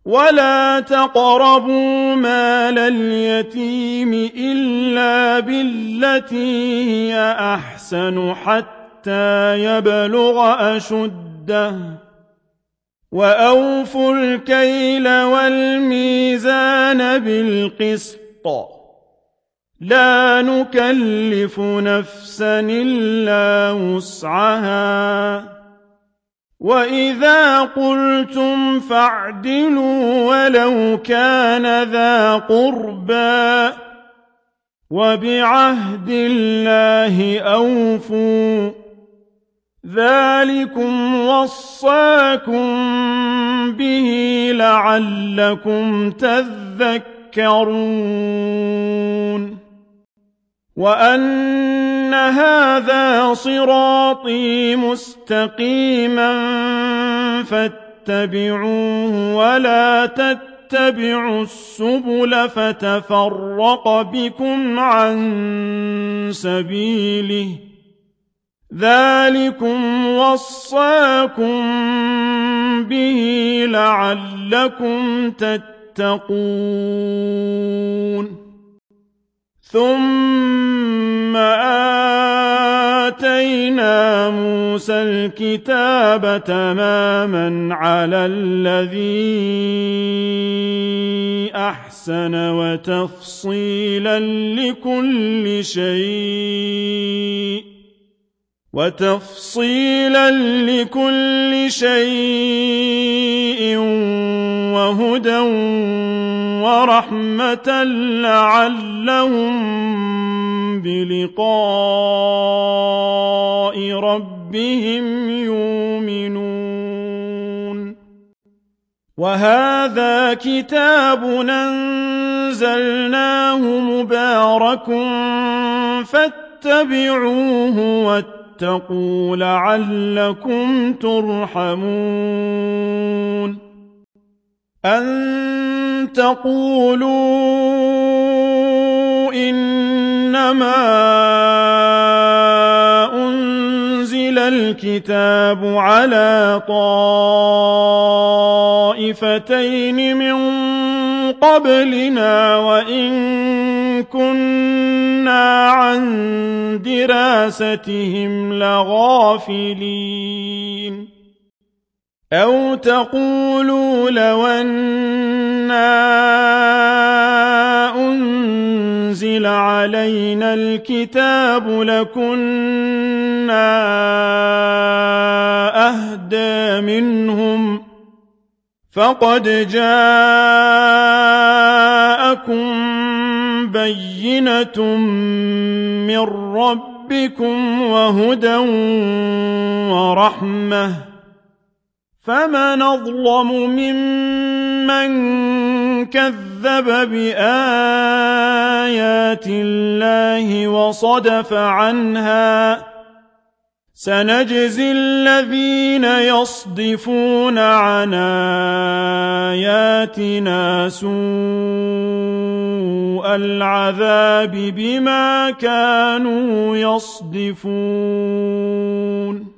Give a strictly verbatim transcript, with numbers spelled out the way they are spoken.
ولا تقربوا مال اليتيم إلا بالتي هي أحسن حتى يبلغ أشده وأوفوا الكيل والميزان بالقسط لا نكلف نفسا إلا وسعها وإذا قلتم فاعدلوا ولو كان ذا قربى وبعهد الله أوفوا ذلكم وصاكم به لعلكم تذكرون وأن هذا صراطي مستقيما فاتبعوه ولا تتبعوا السبل فتفرق بكم عن سبيله ذلكم وصاكم به لعلكم تتقون ثم آتينا موسى الكتاب تماما على الذي أحسن وتفصيلا لكل شيء وتفصيلا لكل شيء وهدى ورحمة لعلهم بلقاء ربهم يؤمنون وهذا كتاب أنزلناه مبارك فاتبعوه واتقوا لعلكم ترحمون أن تقولوا إنما أنزل الكتاب على طائفتين من قبلنا وإن كنا عن دراستهم لغافلين أو تقولوا لو أنا أنزل علينا الكتاب لكنا أهدى منهم فقد جاءكم بينة من ربكم وهدى ورحمة فمن أظلم ممن كذب بآيات الله وصدف عنها سنجزي الذين يصدفون عن آياتنا سوء العذاب بما كانوا يصدفون